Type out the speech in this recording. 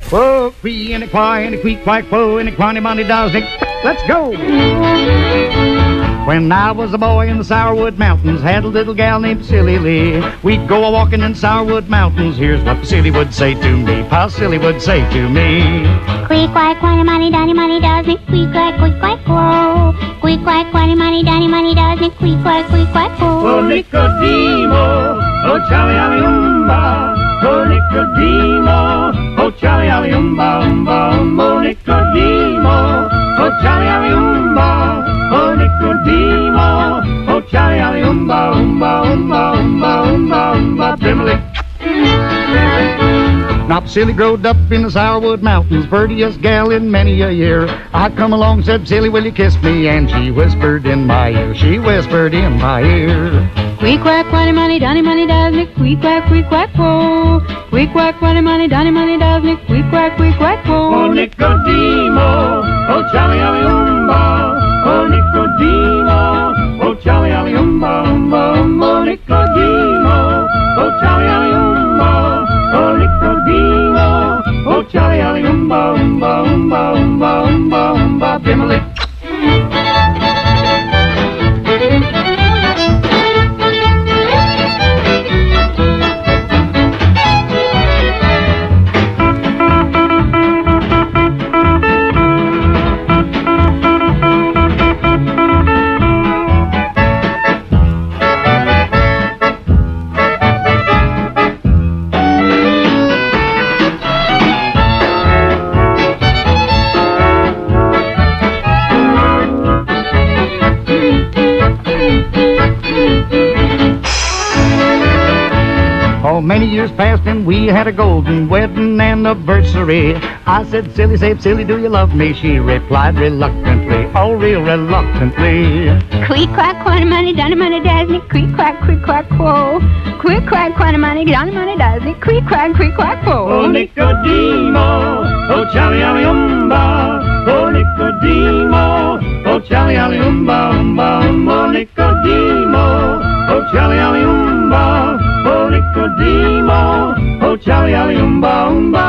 Whoa, quee and a quie and a queek quack whoa and a quanny money does it. Let's go. When I was a boy in the Sourwood Mountains, had a little gal named Silly Lee. We'd go a-walking in Sourwood Mountains. Here's what Silly would say to me. Pa Silly would say to me. Queek quack quanny money donny money does it. Queek quack whoa. Queek quack quanny money donny money does it. Queek quack whoa. Oh Nicodemo, oh Charlie Alliumba. Oh Nicodemo, oh Charlie Alliumba, oh Nicodemo, oh Charlie Alliumba. Oh Nicodemo, oh Charlie Alliumba, Bimley. Now Silly growed up in the Sourwood Mountains, prettiest gal in many a year. I come along, said, Silly, will you kiss me? And she whispered in my ear, she whispered in my ear. Queek quack quanny money donny money does me. Queek quack whoa. Queek quack quanny money donny money does me. Queek quack whoa. Oh Nicodemo, oh Charlie Alliumba. Oh Nicodemo, oh Charlie Alliumba, oh Nicodemo, oh Charlie Alliumba, oh Nicodemo, oh Charlie Alliumba, Bimley. Oh, many years passed and we had a golden wedding anniversary. I said, Silly, Silly, do you love me? She replied reluctantly, oh, real reluctantly. Queek quack quanny money donny money does me. Queek quack whoa. Queek quack quanny money donny money does me. Queek quack whoa. Oh Nicodemo, oh Charlie Alliumba. Oh Nicodemo, oh Charlie Alliumba, oh Nicodemo, oh Charlie Alliumba. Oh Nicodemo, oh Charlie Alliumba,